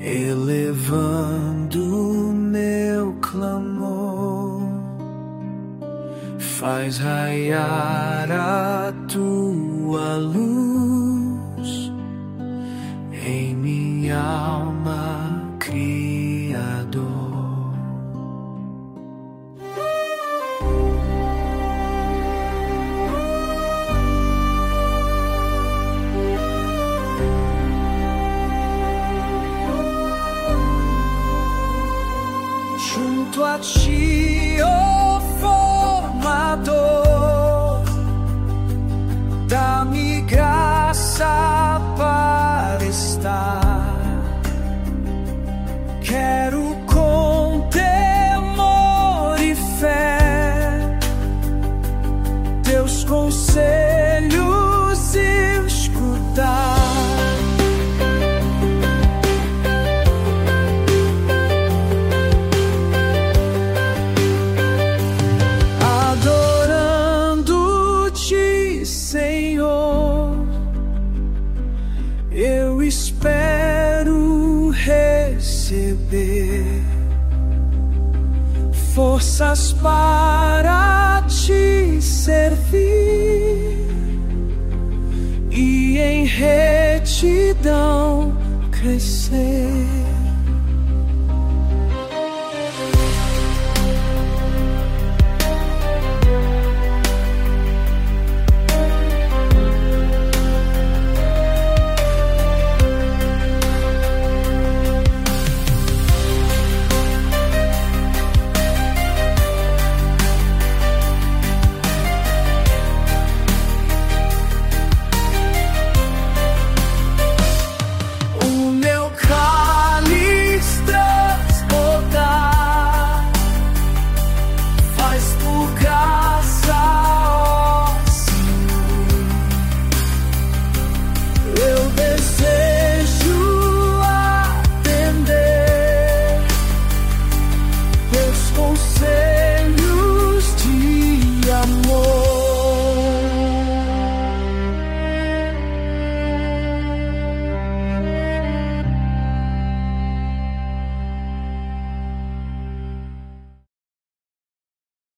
elevando meu clamor, faz raiar a tua luz em minha alma, Criador. Junto a ti, ó formador, dá-me graça para estar. Quero com temor e fé teus conselhos escutar. Senhor, eu espero receber forças para te servir e em retidão crescer.